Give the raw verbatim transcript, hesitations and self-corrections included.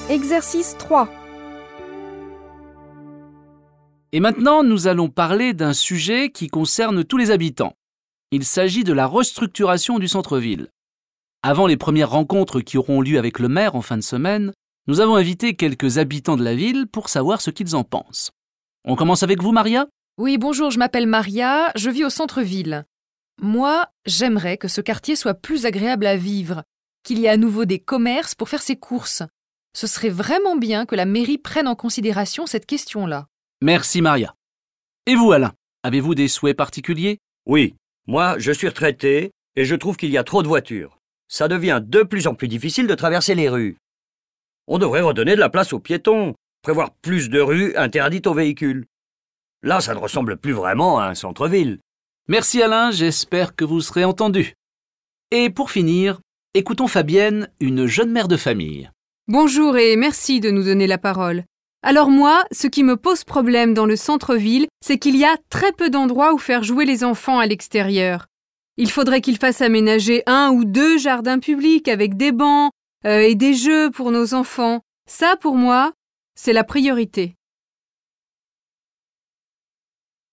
Exercice trois. Et maintenant, nous allons parler d'un sujet qui concerne tous les habitants. Il s'agit de la restructuration du centre-ville. Avant les premières rencontres qui auront lieu avec le maire en fin de semaine, nous avons invité quelques habitants de la ville pour savoir ce qu'ils en pensent. On commence avec vous, Maria ? Oui, bonjour, je m'appelle Maria, je vis au centre-ville. Moi, j'aimerais que ce quartier soit plus agréable à vivre, qu'il y ait à nouveau des commerces pour faire ses courses. Ce serait vraiment bien que la mairie prenne en considération cette question-là. Merci, Maria. Et vous, Alain ? Avez-vous des souhaits particuliers ? Oui, moi, je suis retraité et je trouve qu'il y a trop de voitures. Ça devient de plus en plus difficile de traverser les rues. On devrait redonner de la place aux piétons, prévoir plus de rues interdites aux véhicules. Là, ça ne ressemble plus vraiment à un centre-ville. Merci Alain, j'espère que vous serez entendu. Et pour finir, écoutons Fabienne, une jeune mère de famille. Bonjour et merci de nous donner la parole. Alors moi, ce qui me pose problème dans le centre-ville, c'est qu'il y a très peu d'endroits où faire jouer les enfants à l'extérieur. Il faudrait qu'ils fassent aménager un ou deux jardins publics avec des bancs euh, et des jeux pour nos enfants. Ça, pour moi, c'est la priorité.